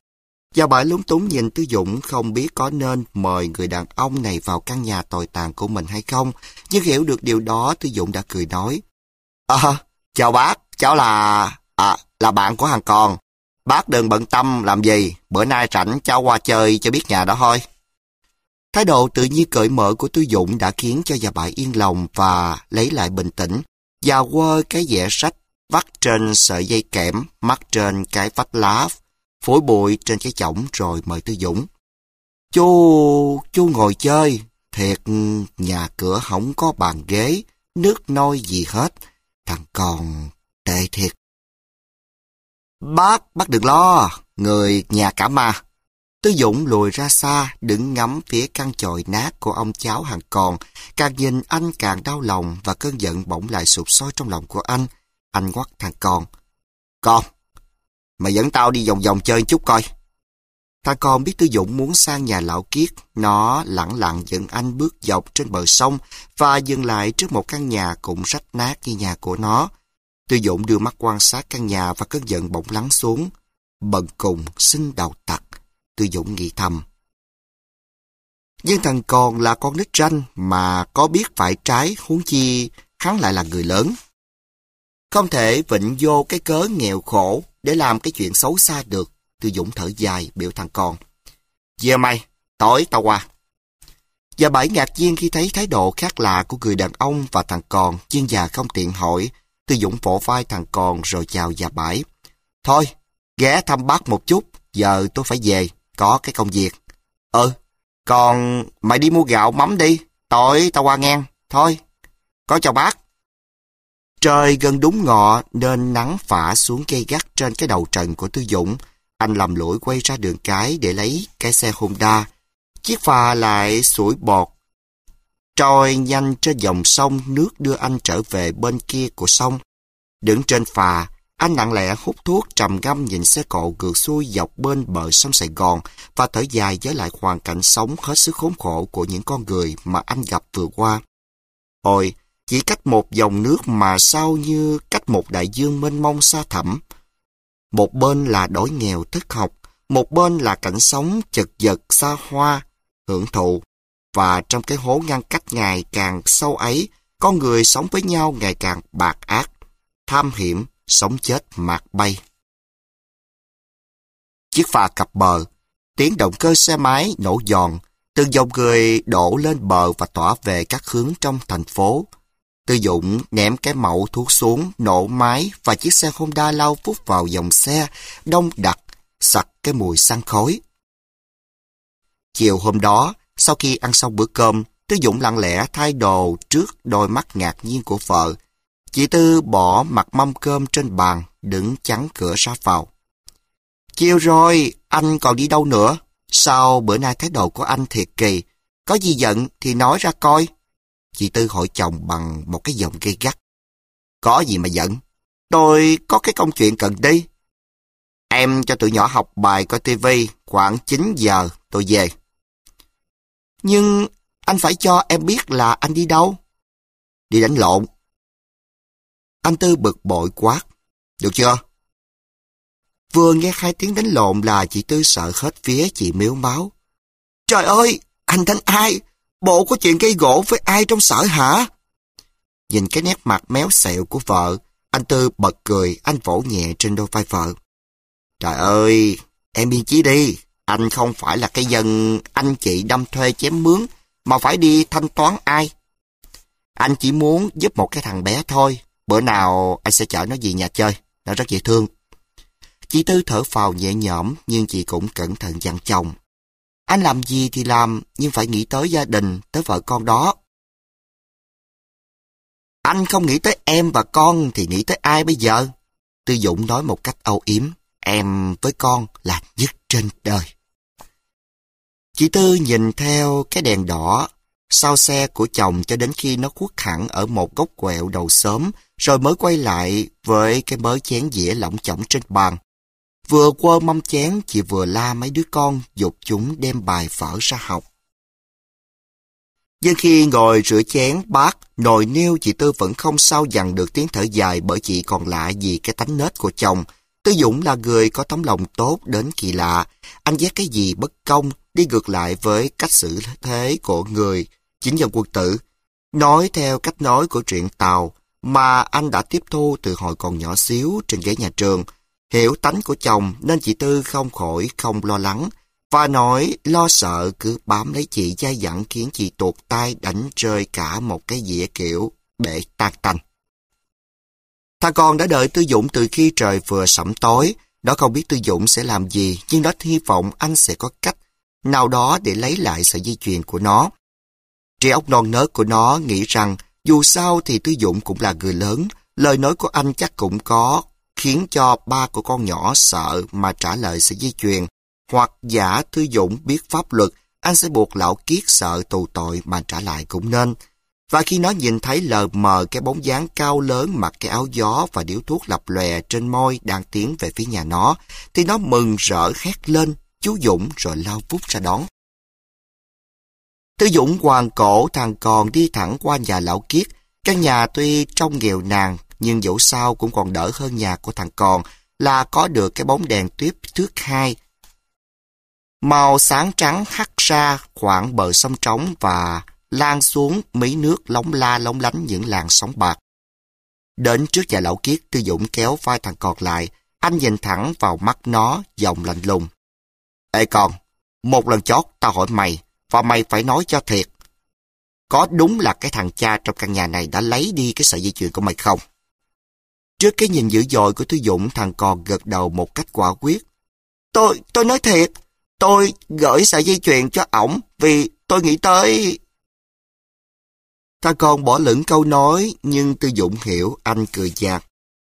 Và bà lúng túng nhìn Tư Dũng, không biết có nên mời người đàn ông này vào căn nhà tồi tàn của mình hay không. Nhưng hiểu được điều đó, Tư Dũng đã cười nói: Chào bác, cháu là bạn của hàng Con. Bác đừng bận tâm làm gì, bữa nay rảnh cháu qua chơi cho biết nhà đó thôi. Thái độ tự nhiên cởi mở của Tư Dũng đã khiến cho Gia Bãi yên lòng và lấy lại bình tĩnh, và quơ cái dẻ sách vắt trên sợi dây kẽm, mắc trên cái vách lá, phủi bụi trên cái chõng rồi mời Tư Dũng. Chú ngồi chơi, thiệt nhà cửa không có bàn ghế, nước nôi gì hết, thằng Con tệ thiệt. Bác đừng lo, người nhà cả mà. Tư Dũng lùi ra xa, đứng ngắm phía căn chòi nát của ông cháu hàng Con. Càng nhìn anh càng đau lòng và cơn giận bỗng lại sụp sôi trong lòng của anh. Anh ngoắt thằng Con: Con, mày dẫn tao đi vòng vòng chơi chút coi. Thằng Con biết Tư Dũng muốn sang nhà lão Kiết, nó lẳng lặng dẫn anh bước dọc trên bờ sông và dừng lại trước một căn nhà cũng rách nát như nhà của nó. Tư Dũng đưa mắt quan sát căn nhà và cơn giận bỗng lắng xuống. Bần cùng xin đầu tặc, Tư Dũng nghĩ thầm. Nhưng thằng Con là con nít ranh mà có biết phải trái, huống chi hắn lại là người lớn. Không thể vịnh vô cái cớ nghèo khổ để làm cái chuyện xấu xa được. Tư Dũng thở dài biểu thằng Con: Về mày, tối tao qua. Và Bảy ngạc nhiên khi thấy thái độ khác lạ của người đàn ông và thằng Con, chuyên già không tiện hỏi. Tư Dũng vỗ vai thằng Con rồi chào Gia Bãi: Thôi, ghé thăm bác một chút, giờ tôi phải về, có cái công việc. Còn mày đi mua gạo mắm đi, tối tao qua ngang. Thôi, có chào bác. Trời gần đúng ngọ nên nắng phả xuống gay gắt trên cái đầu trần của Tư Dũng. Anh lầm lũi quay ra đường cái để lấy cái xe Honda. Chiếc phà lại sủi bọt trôi nhanh trên dòng sông, nước đưa anh trở về bên kia của sông. Đứng trên phà, anh lặng lẽ hút thuốc trầm ngâm nhìn xe cộ ngược xuôi dọc bên bờ sông Sài Gòn và thở dài với lại hoàn cảnh sống hết sức khốn khổ của những con người mà anh gặp vừa qua. Ôi, chỉ cách một dòng nước mà sao như cách một đại dương mênh mông xa thẳm. Một bên là đói nghèo thất học, một bên là cảnh sống chật vật xa hoa, hưởng thụ. Và trong cái hố ngăn cách ngày càng sâu ấy, con người sống với nhau ngày càng bạc ác, tham hiểm, sống chết mạt bay. Chiếc phà cập bờ, tiếng động cơ xe máy nổ giòn, từng dòng người đổ lên bờ và tỏa về các hướng trong thành phố. Tư Dũng ném cái mẩu thuốc xuống, nổ máy và chiếc xe Honda lao vút vào dòng xe, đông đặc, sặc cái mùi xăng khói. Chiều hôm đó, sau khi ăn xong bữa cơm, Tư Dũng lặng lẽ thay đồ trước đôi mắt ngạc nhiên của vợ. Chị Tư bỏ mặt mâm cơm trên bàn, đứng chắn cửa ra vào. Chiều rồi, anh còn đi đâu nữa? Sao bữa nay thái độ của anh thiệt kỳ? Có gì giận thì nói ra coi. Chị Tư hỏi chồng bằng một cái giọng gay gắt. Có gì mà giận? Tôi có cái công chuyện cần đi. Em cho tụi nhỏ học bài coi tivi, khoảng 9 giờ tôi về. Nhưng anh phải cho em biết là anh đi đâu. Đi đánh lộn. Anh Tư bực bội quát. Được chưa? Vừa nghe 2 tiếng đánh lộn là chị Tư sợ hết vía, chị mếu máu. Trời ơi, anh đánh ai? Bộ có chuyện gây gổ với ai trong sở hả? Nhìn cái nét mặt méo xẹo của vợ, anh Tư bật cười, anh vỗ nhẹ trên đôi vai vợ. Trời ơi, em yên chí đi. Anh không phải là cái dân anh chị đâm thuê chém mướn, mà phải đi thanh toán ai. Anh chỉ muốn giúp một cái thằng bé thôi. Bữa nào anh sẽ chở nó về nhà chơi. Nó rất dễ thương. Chị Tư thở phào nhẹ nhõm, nhưng chị cũng cẩn thận dặn chồng. Anh làm gì thì làm, nhưng phải nghĩ tới gia đình, tới vợ con đó. Anh không nghĩ tới em và con thì nghĩ tới ai bây giờ? Tư Dũng nói một cách âu yếm. Em với con là nhất trên đời. Chị Tư nhìn theo cái đèn đỏ sau xe của chồng cho đến khi nó khuất hẳn ở một góc quẹo đầu xóm, rồi mới quay lại với cái mớ chén dĩa lỏng chỏng trên bàn. Vừa quơ mâm chén, chị vừa la mấy đứa con giục chúng đem bài vở ra học. Nhưng khi ngồi rửa chén, bát, nồi niêu, chị Tư vẫn không sao dằn được tiếng thở dài bởi chị còn lạ vì cái tánh nết của chồng. Tư Dũng là người có tấm lòng tốt đến kỳ lạ. Anh ghét cái gì bất công, đi ngược lại với cách xử thế của người chính dân quân tử. Nói theo cách nói của truyện Tàu mà anh đã tiếp thu từ hồi còn nhỏ xíu trên ghế nhà trường. Hiểu tánh của chồng nên chị Tư không khỏi không lo lắng, và nỗi lo sợ cứ bám lấy chị dai dẳng khiến chị tuột tay đánh rơi cả một cái dĩa kiểu để tan tành. Thằng con đã đợi Tư Dũng từ khi trời vừa sẫm tối. Nó không biết Tư Dũng sẽ làm gì, nhưng nó hy vọng anh sẽ có cách nào đó để lấy lại sợi dây chuyền của nó. Trí óc non nớt của nó nghĩ rằng dù sao thì Tư Dũng cũng là người lớn, lời nói của anh chắc cũng có khiến cho ba của con nhỏ sợ mà trả lời sợi dây chuyền. Hoặc giả Tư Dũng biết pháp luật, anh sẽ buộc lão Kiết sợ tù tội mà trả lại cũng nên. Và khi nó nhìn thấy lờ mờ cái bóng dáng cao lớn mặc cái áo gió và điếu thuốc lập lòe trên môi đang tiến về phía nhà nó, thì nó mừng rỡ hét lên, chú Dũng, rồi lao vút ra đón. Tư Dũng quàng cổ thằng con đi thẳng qua nhà lão Kiết. Căn nhà tuy trông nghèo nàn, nhưng dẫu sao cũng còn đỡ hơn nhà của thằng con, là có được cái bóng đèn tuyếp thước 2. Màu sáng trắng hắt ra khoảng bờ sông trống và lan xuống mí nước lóng la lóng lánh những làn sóng bạc. Đến trước nhà lão Kiết, Tư Dũng kéo vai thằng còn lại. Anh nhìn thẳng vào mắt nó, giọng lạnh lùng. Ê con, một lần chót tao hỏi mày, và mày phải nói cho thiệt. Có đúng là cái thằng cha trong căn nhà này đã lấy đi cái sợi dây chuyền của mày không? Trước cái nhìn dữ dội của Tư Dũng, thằng con gật đầu một cách quả quyết. Tôi nói thiệt, tôi gửi sợi dây chuyền cho ổng vì tôi nghĩ tới... Thằng con bỏ lửng câu nói, nhưng Tư Dũng hiểu, anh cười nhạt.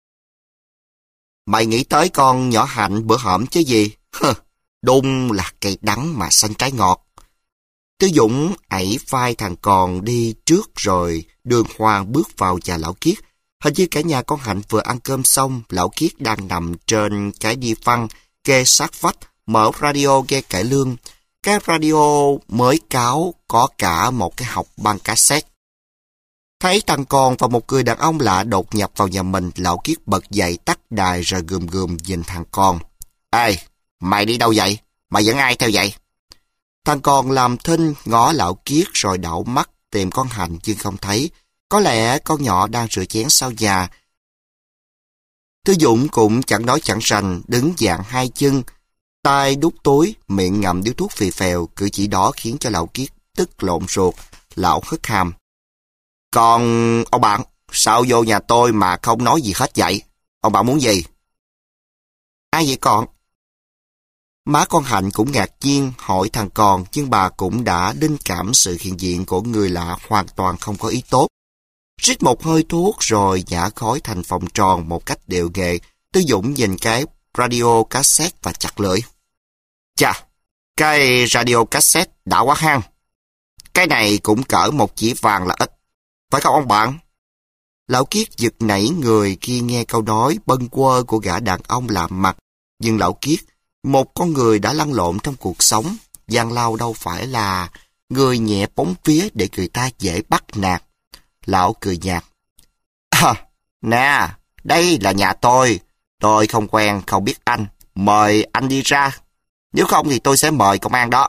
Mày nghĩ tới con nhỏ Hạnh bữa hổm chứ gì? Đúng là cây đắng mà xanh trái ngọt. Tư Dũng ẩy vai thằng con đi trước rồi đường hoàng bước vào nhà lão Kiết. Hình như cả nhà con Hạnh vừa ăn cơm xong, lão Kiết đang nằm trên cái đi phăng, kê sát vách, mở radio nghe cải lương. Cái radio mới cáo có cả một cái học băng cassette. Thấy thằng con và một người đàn ông lạ đột nhập vào nhà mình, lão Kiết bật dậy tắt đài rồi gườm gườm nhìn thằng con. Ê, mày đi đâu vậy? Mày dẫn ai theo vậy? Thằng con làm thinh ngó lão Kiết rồi đảo mắt tìm con Hạnh nhưng không thấy. Có lẽ con nhỏ đang rửa chén sau nhà. Tư Dũng cũng chẳng nói chẳng rành, đứng dạng hai chân, tay đút túi, miệng ngậm điếu thuốc phì phèo. Cử chỉ đó khiến cho lão Kiết tức lộn ruột. Lão hất hàm. Còn ông bạn, sao vô nhà tôi mà không nói gì hết vậy? Ông bạn muốn gì? Ai vậy con? Má con Hạnh cũng ngạc nhiên hỏi thằng con, nhưng bà cũng đã linh cảm sự hiện diện của người lạ hoàn toàn không có ý tốt. Rít một hơi thuốc rồi nhả khói thành vòng tròn một cách đều nghề. Tư Dũng nhìn cái radio cassette và chặt lưỡi. Chà, cái radio cassette đã quá hăng. Cái này cũng cỡ một chỉ vàng là ít. Phải không ông bạn? Lão Kiết giật nảy người khi nghe câu nói bâng quơ của gã đàn ông lạ mặt. Nhưng lão Kiết, một con người đã lăn lộn trong cuộc sống, gian lao đâu phải là người nhẹ bóng vía để người ta dễ bắt nạt. Lão cười nhạt. Nè, đây là nhà tôi không quen, không biết anh. Mời anh đi ra. Nếu không thì tôi sẽ mời công an đó.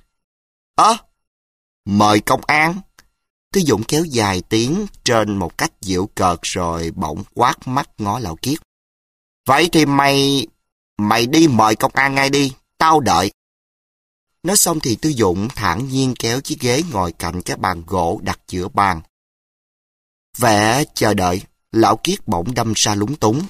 Mời công an? Tư Dũng kéo dài tiếng trên một cách giễu cợt rồi bỗng quát mắt ngó lão Kiết. Vậy thì mày đi mời công an ngay đi, tao đợi. Nói xong thì Tư Dũng thản nhiên kéo chiếc ghế ngồi cạnh cái bàn gỗ đặt giữa bàn. Vẻ chờ đợi, lão Kiết bỗng đâm ra lúng túng.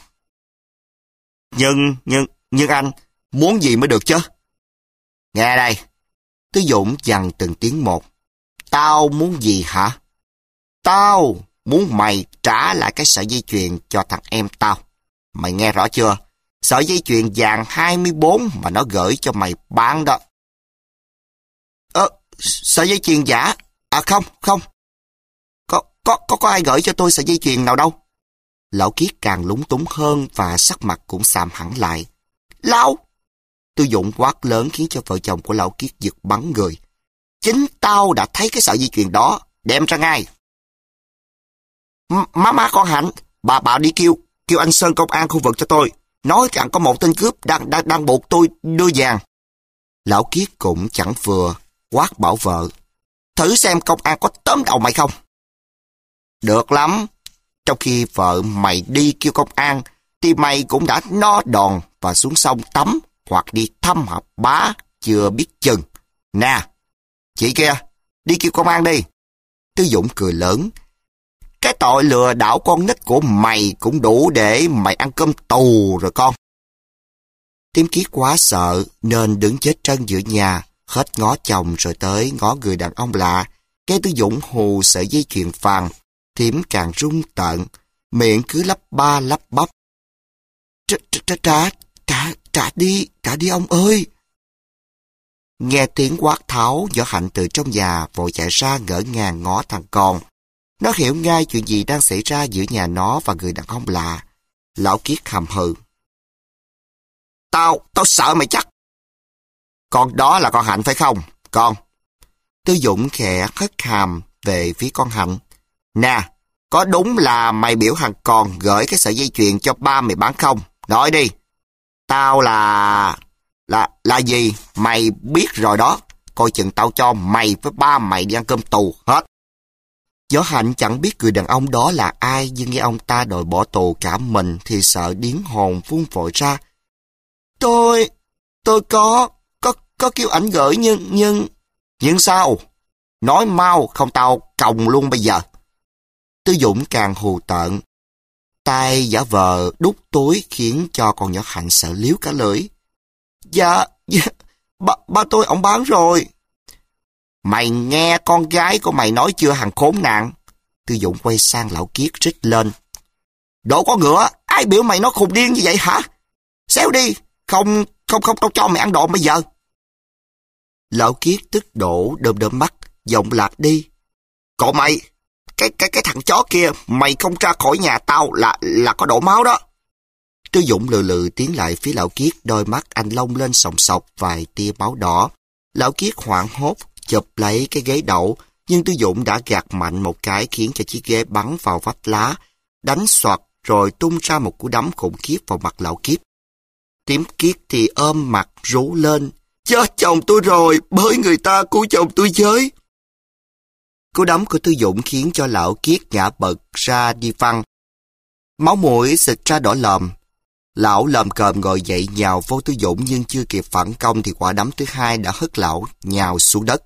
Nhưng anh, muốn gì mới được chứ? Nghe đây, Tư Dũng dằn từng tiếng một. Tao muốn gì hả? Tao muốn mày trả lại cái sợi dây chuyền cho thằng em tao. Mày nghe rõ chưa? Sợi dây chuyền vàng 24 mà nó gửi cho mày bán đó. Sợi dây chuyền giả? À không. Có ai gửi cho tôi sợi dây chuyền nào đâu? Lão Kiết càng lúng túng hơn và sắc mặt cũng xàm hẳn lại. Lão! Tư Dũng quát lớn khiến cho vợ chồng của lão Kiết giật bắn người. Chính tao đã thấy cái sợi dây chuyền đó, đem ra ngay. Má con Hạnh, bà đi kêu anh Sơn công an khu vực cho tôi. nói rằng có một tên cướp đang buộc tôi đưa vàng. Lão Kiết cũng chẳng vừa, quát bảo vợ. Thử xem công an có tóm đầu mày không. Được lắm. Trong khi vợ mày đi kêu công an, thì mày cũng đã no đòn và xuống sông tắm hoặc đi thăm học bá chưa biết chừng. Nè, chị kia, đi kêu công an đi. Tư Dũng cười lớn. Cái tội lừa đảo con nít của mày cũng đủ để mày ăn cơm tù rồi con. Tím Kiết quá sợ nên đứng chết chân giữa nhà, hết ngó chồng rồi tới ngó người đàn ông lạ. Nghe Tư Dũng hù sợi dây chuyền vàng, Thím càng run tợn, miệng cứ lắp ba lắp bắp. Trả đi ông ơi. Nghe tiếng quát tháo, Võ Hạnh từ trong nhà vội chạy ra ngỡ ngàng ngó thằng con. Nó hiểu ngay chuyện gì đang xảy ra giữa nhà nó và người đàn ông lạ. Lão Kiết hầm hừ. Tao sợ mày chắc. Con đó là con Hạnh phải không? Con. Tư Dũng khẽ hất hàm về phía con Hạnh. Nè, có đúng là mày biểu thằng con gửi cái sợi dây chuyền cho ba mày bán không? Nói đi. Tao là gì? Mày biết rồi đó. Coi chừng tao cho mày với ba mày đi ăn cơm tù hết. Võ Hạnh chẳng biết người đàn ông đó là ai, nhưng nghe ông ta đòi bỏ tù cả mình thì sợ điếng hồn vung vội ra. Tôi có kêu ảnh gửi nhưng sao? Nói mau không tao còng luôn bây giờ. Tư Dũng càng hù tợn. Tay giả vờ đút túi khiến cho con Võ Hạnh sợ liếu cả lưỡi. Dạ, ba tôi ổng bán rồi. Mày nghe con gái của mày nói chưa thằng khốn nạn? Tư Dũng quay sang lão Kiết rít lên. Đồ có ngựa, ai biểu mày nó khùng điên như vậy hả? Xéo đi, không cho mày ăn đòn bây giờ. Lão Kiết tức đổ đơm đơm mắt, giọng lạc đi. Cậu mày, cái thằng chó kia, mày không ra khỏi nhà tao là có đổ máu đó. Tư Dũng lừ lừ tiến lại phía lão Kiết, đôi mắt anh long lên sòng sọc vài tia máu đỏ. Lão Kiết hoảng hốt, chụp lấy cái ghế đậu, nhưng Tư Dũng đã gạt mạnh một cái khiến cho chiếc ghế bắn vào vách lá, đánh xoạt rồi tung ra một cú đấm khủng khiếp vào mặt lão Kiết. Tím Kiết thì ôm mặt rú lên. Chết chồng tôi rồi, bởi người ta cứu chồng tôi với. Cú đấm của Tư Dũng khiến cho lão Kiết ngã bật ra đi văng. Máu mũi xịt ra đỏ lòm. Lão lồm cồm ngồi dậy nhào vô Tư Dũng nhưng chưa kịp phản công thì quả đấm thứ hai đã hất lão nhào xuống đất.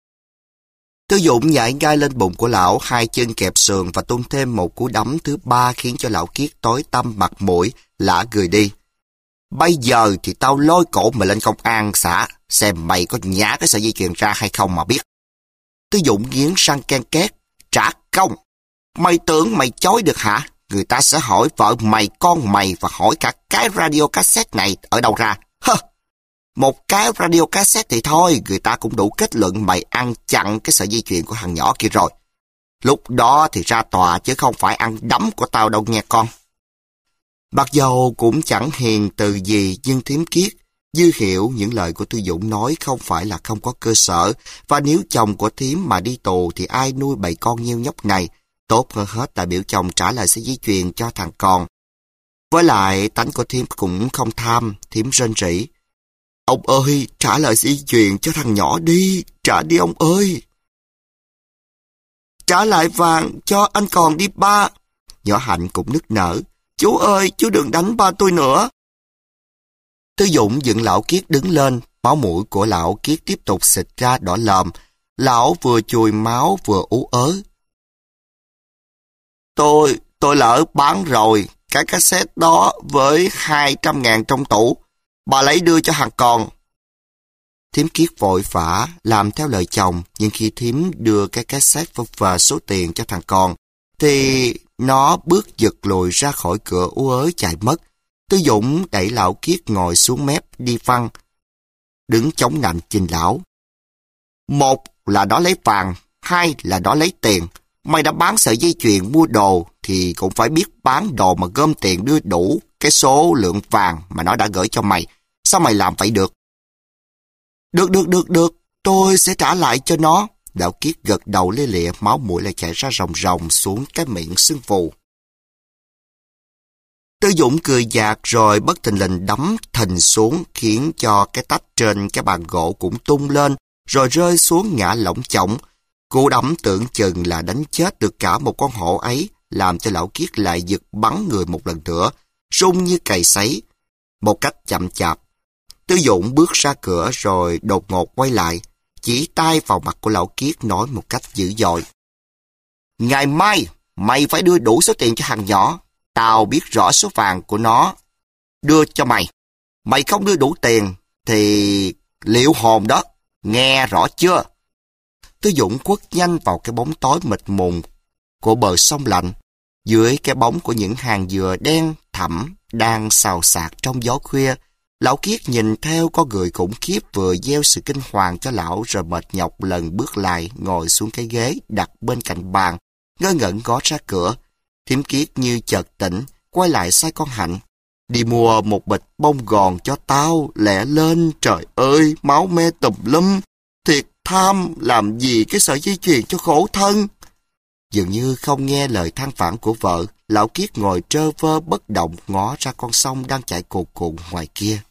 Tư Dũng nhảy ngay lên bụng của lão, hai chân kẹp sườn và tung thêm một cú đấm thứ ba khiến cho lão Kiết tối tăm mặt mũi, lả người đi. Bây giờ thì tao lôi cổ mày lên công an xã, xem mày có nhả cái sợi dây chuyền ra hay không mà biết. Tư Dũng nghiến răng ken két, trả công. Mày tưởng mày chối được hả? Người ta sẽ hỏi vợ mày, con mày và hỏi cả cái radio cassette này ở đâu ra. Hơ! Một cái radio cassette thì thôi, người ta cũng đủ kết luận mày ăn chặn cái sợi dây chuyền của thằng nhỏ kia rồi. Lúc đó thì ra tòa chứ không phải ăn đấm của tao đâu nghe con. Mặc dầu cũng chẳng hiền từ gì nhưng Thím Kiết dư hiểu những lời của Tư Dũng nói không phải là không có cơ sở, và nếu chồng của Thím mà đi tù thì ai nuôi bầy con nhiêu nhóc này. Tốt hơn hết là biểu chồng trả lại sợi dây chuyền cho thằng con. Với lại tánh của Thím cũng không tham, Thím rên rỉ. Ông ơi, trả lại sợi dây chuyền cho thằng nhỏ đi, trả đi ông ơi. Trả lại vàng cho anh còn đi ba. Nhỏ Hạnh cũng nức nở. Chú ơi, chú đừng đánh ba tôi nữa. Tư Dũng dựng lão Kiết đứng lên, máu mũi của lão Kiết tiếp tục xịt ra đỏ lòm. Lão vừa chùi máu vừa ú ớ. Tôi lỡ bán rồi, cái cassette đó với 200.000 trong tủ. Bà lấy đưa cho thằng con. Thím Kiết vội vã làm theo lời chồng, nhưng khi Thím đưa cái cassette và số tiền cho thằng con, thì nó bước giật lùi ra khỏi cửa ú ớ chạy mất. Tư Dũng đẩy lão Kiết ngồi xuống mép đi văng, đứng chống nạnh chinh lão. Một là đó lấy vàng, hai là đó lấy tiền. Mày đã bán sợi dây chuyền mua đồ thì cũng phải biết bán đồ mà gom tiền đưa đủ cái số lượng vàng mà nó đã gửi cho mày. Sao mày làm vậy được? Được, tôi sẽ trả lại cho nó. Lão Kiết gật đầu lê lịa, máu mũi lại chảy ra ròng ròng xuống cái miệng sưng phù. Tư Dũng cười nhạt rồi bất thình lình đấm thình xuống, khiến cho cái tách trên cái bàn gỗ cũng tung lên, rồi rơi xuống ngã lỏng chỏng. Cú đấm tưởng chừng là đánh chết được cả một con hổ ấy, làm cho lão Kiết lại giật bắn người một lần nữa, rung như cày sấy. Một cách chậm chạp, Tư Dũng bước ra cửa rồi đột ngột quay lại, chỉ tay vào mặt của lão Kiết nói một cách dữ dội: "Ngày mai, mày phải đưa đủ số tiền cho thằng nhỏ. Tao biết rõ số vàng của nó đưa cho mày. Mày không đưa đủ tiền thì liệu hồn đó, nghe rõ chưa?" Tư Dũng quất nhanh vào cái bóng tối mịt mùng của bờ sông lạnh, dưới cái bóng của những hàng dừa đen thẳm đang xào xạc trong gió khuya. Lão Kiết nhìn theo con người khủng khiếp vừa gieo sự kinh hoàng cho lão, rồi mệt nhọc lần bước lại ngồi xuống cái ghế đặt bên cạnh bàn, ngơ ngẩn ngó ra cửa. Thím Kiết như chợt tỉnh, quay lại sai con Hạnh: "Đi mua một bịch bông gòn cho tao, lẹ lên, trời ơi, máu me tùm lum. Thiệt tham, làm gì cái sợi dây chuyền cho khổ thân." Dường như không nghe lời than vãn của vợ, lão Kiết ngồi trơ vơ bất động ngó ra con sông đang chảy cuồn cuộn ngoài kia.